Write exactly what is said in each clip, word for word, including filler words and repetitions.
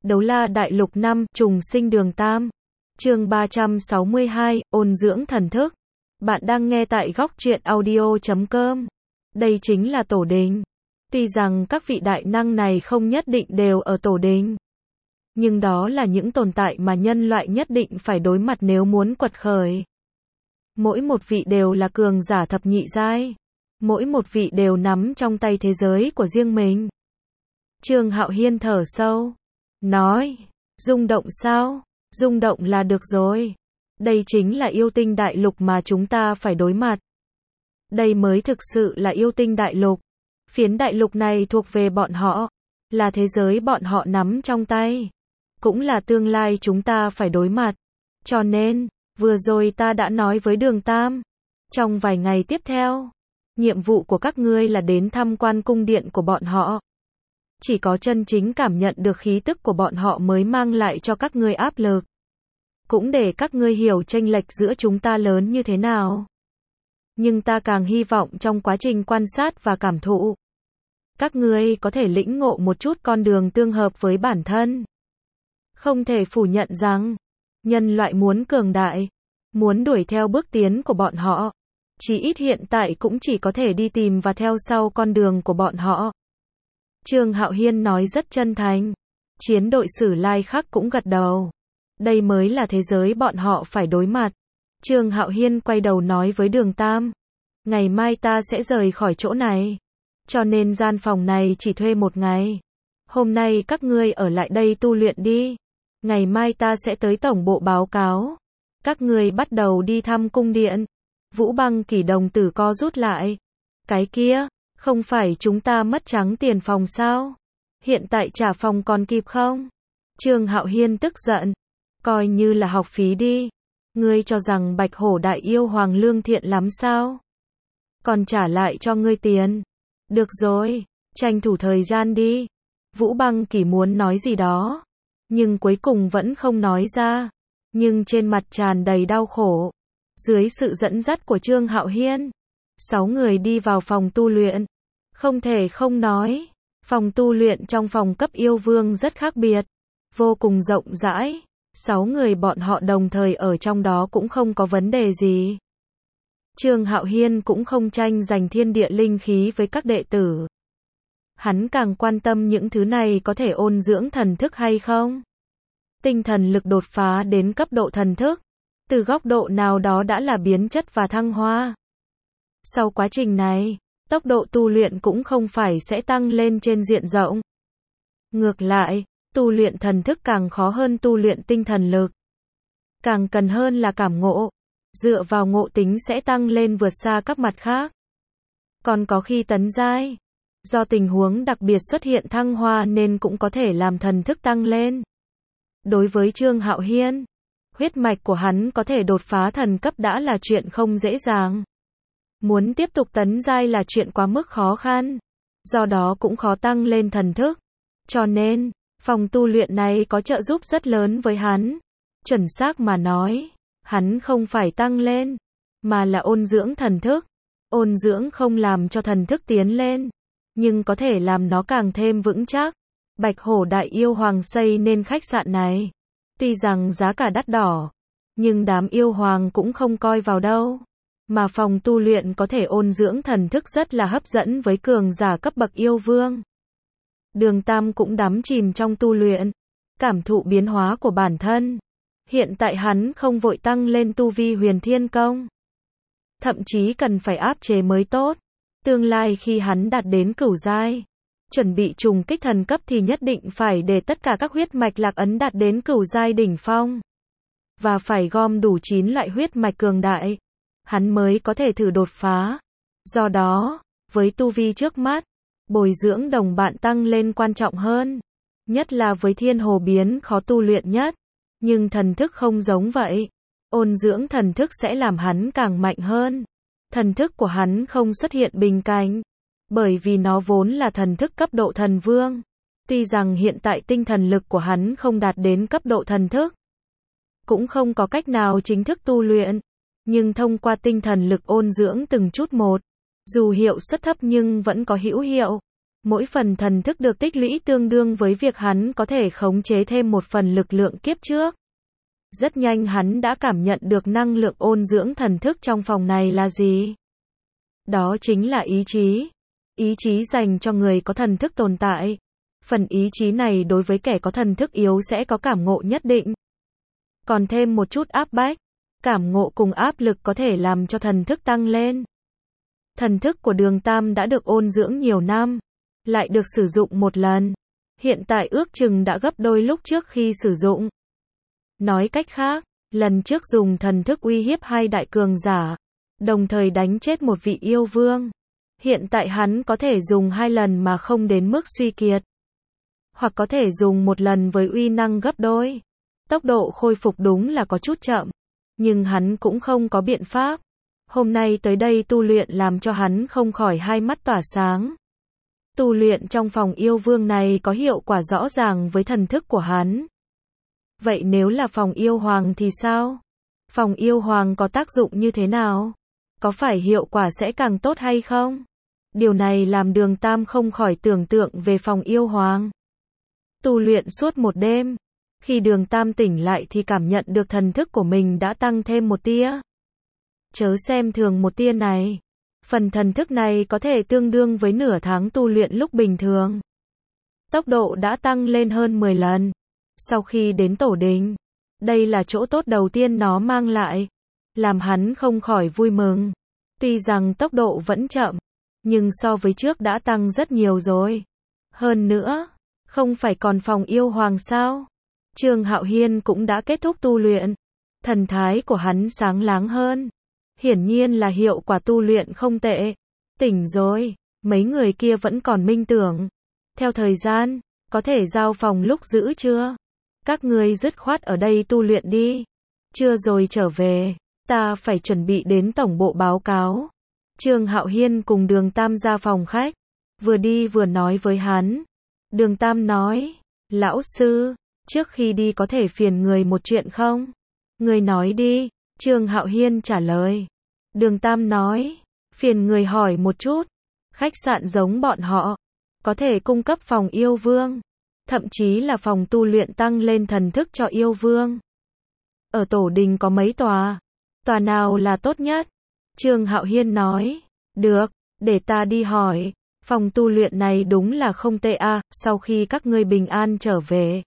Đấu La Đại Lục năm, Trùng Sinh Đường Tam. Chương ba trăm sáu mươi hai, ôn dưỡng thần thức. Bạn đang nghe tại góc truyện audio chấm com. Đây chính là tổ đình. Tuy rằng các vị đại năng này không nhất định đều ở tổ đình, nhưng đó là những tồn tại mà nhân loại nhất định phải đối mặt nếu muốn quật khởi. Mỗi một vị đều là cường giả thập nhị giai. Mỗi một vị đều nắm trong tay thế giới của riêng mình. Trương Hạo Hiên thở sâu, nói, rung động sao? Rung động là được rồi. Đây chính là yêu tinh đại lục mà chúng ta phải đối mặt. Đây mới thực sự là yêu tinh đại lục. Phiến đại lục này thuộc về bọn họ, là thế giới bọn họ nắm trong tay, cũng là tương lai chúng ta phải đối mặt. Cho nên, vừa rồi ta đã nói với Đường Tam, trong vài ngày tiếp theo, nhiệm vụ của các ngươi là đến tham quan cung điện của bọn họ. Chỉ có chân chính cảm nhận được khí tức của bọn họ mới mang lại cho các ngươi áp lực. Cũng để các ngươi hiểu chênh lệch giữa chúng ta lớn như thế nào. Nhưng ta càng hy vọng trong quá trình quan sát và cảm thụ, các ngươi có thể lĩnh ngộ một chút con đường tương hợp với bản thân. Không thể phủ nhận rằng, nhân loại muốn cường đại, muốn đuổi theo bước tiến của bọn họ, chỉ ít hiện tại cũng chỉ có thể đi tìm và theo sau con đường của bọn họ. Trương Hạo Hiên nói rất chân thành. Chiến đội Sử Lai Khắc cũng gật đầu. Đây mới là thế giới bọn họ phải đối mặt. Trương Hạo Hiên quay đầu nói với Đường Tam, ngày mai ta sẽ rời khỏi chỗ này, cho nên gian phòng này chỉ thuê một ngày. Hôm nay các ngươi ở lại đây tu luyện đi. Ngày mai ta sẽ tới tổng bộ báo cáo. Các ngươi bắt đầu đi thăm cung điện. Vũ Băng Kỷ đồng tử co rút lại. Cái kia, không phải chúng ta mất trắng tiền phòng sao? Hiện tại trả phòng còn kịp không? Trương Hạo Hiên tức giận. Coi như là học phí đi. Ngươi cho rằng Bạch Hổ Đại Yêu Hoàng lương thiện lắm sao? Còn trả lại cho ngươi tiền. Được rồi, tranh thủ thời gian đi. Vũ Băng Kỷ muốn nói gì đó, nhưng cuối cùng vẫn không nói ra. Nhưng trên mặt tràn đầy đau khổ. Dưới sự dẫn dắt của Trương Hạo Hiên, sáu người đi vào phòng tu luyện. Không thể không nói, phòng tu luyện trong phòng cấp yêu vương rất khác biệt, vô cùng rộng rãi. Sáu người bọn họ đồng thời ở trong đó cũng không có vấn đề gì. Trương Hạo Hiên cũng không tranh giành thiên địa linh khí với các đệ tử. Hắn càng quan tâm những thứ này có thể ôn dưỡng thần thức hay không. Tinh thần lực đột phá đến cấp độ thần thức, từ góc độ nào đó đã là biến chất và thăng hoa. Sau quá trình này, tốc độ tu luyện cũng không phải sẽ tăng lên trên diện rộng. Ngược lại, tu luyện thần thức càng khó hơn tu luyện tinh thần lực. Càng cần hơn là cảm ngộ. Dựa vào ngộ tính sẽ tăng lên vượt xa các mặt khác. Còn có khi tấn giai, do tình huống đặc biệt xuất hiện thăng hoa nên cũng có thể làm thần thức tăng lên. Đối với Trương Hạo Hiên, huyết mạch của hắn có thể đột phá thần cấp đã là chuyện không dễ dàng. Muốn tiếp tục tấn giai là chuyện quá mức khó khăn, do đó cũng khó tăng lên thần thức. Cho nên, phòng tu luyện này có trợ giúp rất lớn với hắn. Chuẩn xác mà nói, hắn không phải tăng lên, mà là ôn dưỡng thần thức. Ôn dưỡng không làm cho thần thức tiến lên, nhưng có thể làm nó càng thêm vững chắc. Bạch Hổ Đại Yêu Hoàng xây nên khách sạn này. Tuy rằng giá cả đắt đỏ, nhưng đám yêu hoàng cũng không coi vào đâu. Mà phòng tu luyện có thể ôn dưỡng thần thức rất là hấp dẫn với cường giả cấp bậc yêu vương. Đường Tam cũng đắm chìm trong tu luyện, cảm thụ biến hóa của bản thân. Hiện tại hắn không vội tăng lên tu vi Huyền Thiên Công, thậm chí cần phải áp chế mới tốt. Tương lai khi hắn đạt đến cửu giai, chuẩn bị trùng kích thần cấp thì nhất định phải để tất cả các huyết mạch lạc ấn đạt đến cửu giai đỉnh phong. Và phải gom đủ chín loại huyết mạch cường đại, hắn mới có thể thử đột phá. Do đó, với tu vi trước mắt, bồi dưỡng đồng bạn tăng lên quan trọng hơn. Nhất là với thiên hồ biến khó tu luyện nhất. Nhưng thần thức không giống vậy. Ôn dưỡng thần thức sẽ làm hắn càng mạnh hơn. Thần thức của hắn không xuất hiện bình cảnh, bởi vì nó vốn là thần thức cấp độ thần vương. Tuy rằng hiện tại tinh thần lực của hắn không đạt đến cấp độ thần thức, cũng không có cách nào chính thức tu luyện, nhưng thông qua tinh thần lực ôn dưỡng từng chút một, dù hiệu suất thấp nhưng vẫn có hữu hiệu. Mỗi phần thần thức được tích lũy tương đương với việc hắn có thể khống chế thêm một phần lực lượng kiếp trước. Rất nhanh hắn đã cảm nhận được năng lượng ôn dưỡng thần thức trong phòng này là gì. Đó chính là ý chí. Ý chí dành cho người có thần thức tồn tại. Phần ý chí này đối với kẻ có thần thức yếu sẽ có cảm ngộ nhất định. Còn thêm một chút áp bách, cảm ngộ cùng áp lực có thể làm cho thần thức tăng lên. Thần thức của Đường Tam đã được ôn dưỡng nhiều năm, lại được sử dụng một lần. Hiện tại ước chừng đã gấp đôi lúc trước khi sử dụng. Nói cách khác, lần trước dùng thần thức uy hiếp hai đại cường giả, đồng thời đánh chết một vị yêu vương. Hiện tại hắn có thể dùng hai lần mà không đến mức suy kiệt. Hoặc có thể dùng một lần với uy năng gấp đôi. Tốc độ khôi phục đúng là có chút chậm, nhưng hắn cũng không có biện pháp. Hôm nay tới đây tu luyện làm cho hắn không khỏi hai mắt tỏa sáng. Tu luyện trong phòng yêu vương này có hiệu quả rõ ràng với thần thức của hắn. Vậy nếu là phòng yêu hoàng thì sao? Phòng yêu hoàng có tác dụng như thế nào? Có phải hiệu quả sẽ càng tốt hay không? Điều này làm Đường Tam không khỏi tưởng tượng về phòng yêu hoàng. Tu luyện suốt một đêm. Khi Đường Tam tỉnh lại thì cảm nhận được thần thức của mình đã tăng thêm một tia. Chớ xem thường một tia này. Phần thần thức này có thể tương đương với nửa tháng tu luyện lúc bình thường. Tốc độ đã tăng lên hơn mười lần. Sau khi đến tổ đình, đây là chỗ tốt đầu tiên nó mang lại. Làm hắn không khỏi vui mừng. Tuy rằng tốc độ vẫn chậm, nhưng so với trước đã tăng rất nhiều rồi. Hơn nữa, không phải còn phòng yêu hoàng sao? Trương Hạo Hiên cũng đã kết thúc tu luyện. Thần thái của hắn sáng láng hơn. Hiển nhiên là hiệu quả tu luyện không tệ. Tỉnh rồi, mấy người kia vẫn còn minh tưởng. Theo thời gian, có thể giao phòng lúc giữ chưa? Các ngươi dứt khoát ở đây tu luyện đi. Chưa rồi trở về, ta phải chuẩn bị đến tổng bộ báo cáo. Trương Hạo Hiên cùng Đường Tam ra phòng khách. Vừa đi vừa nói với hắn. Đường Tam nói, lão sư, trước khi đi có thể phiền người một chuyện không? Người nói đi, Trương Hạo Hiên trả lời. Đường Tam nói, phiền người hỏi một chút. Khách sạn giống bọn họ, có thể cung cấp phòng yêu vương, thậm chí là phòng tu luyện tăng lên thần thức cho yêu vương. Ở tổ đình có mấy tòa? Tòa nào là tốt nhất? Trương Hạo Hiên nói, được, để ta đi hỏi. Phòng tu luyện này đúng là không tệ a, sau khi các ngươi bình an trở về.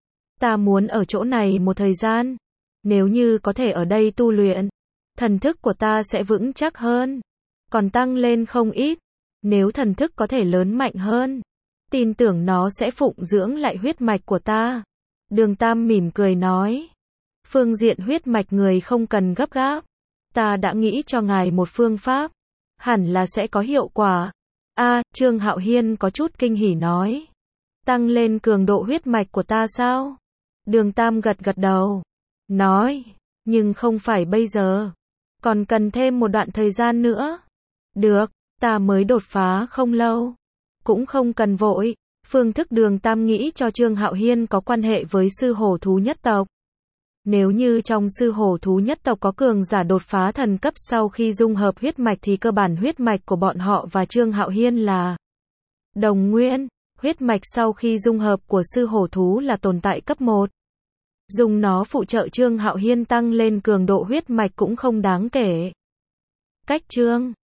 Ta muốn ở chỗ này một thời gian. Nếu như có thể ở đây tu luyện, thần thức của ta sẽ vững chắc hơn. Còn tăng lên không ít. Nếu thần thức có thể lớn mạnh hơn, tin tưởng nó sẽ phụng dưỡng lại huyết mạch của ta. Đường Tam mỉm cười nói. Phương diện huyết mạch người không cần gấp gáp. Ta đã nghĩ cho ngài một phương pháp. Hẳn là sẽ có hiệu quả. A, Trương Hạo Hiên có chút kinh hỉ nói. Tăng lên cường độ huyết mạch của ta sao? Đường Tam gật gật đầu. Nói, nhưng không phải bây giờ. Còn cần thêm một đoạn thời gian nữa. Được, ta mới đột phá không lâu. Cũng không cần vội. Phương thức Đường Tam nghĩ cho Trương Hạo Hiên có quan hệ với sư hổ thú nhất tộc. Nếu như trong sư hổ thú nhất tộc có cường giả đột phá thần cấp sau khi dung hợp huyết mạch thì cơ bản huyết mạch của bọn họ và Trương Hạo Hiên là đồng nguyên. Huyết mạch sau khi dung hợp của sư hổ thú là tồn tại cấp một. Dùng nó phụ trợ Trương Hạo Hiên tăng lên cường độ huyết mạch cũng không đáng kể. Cách Trương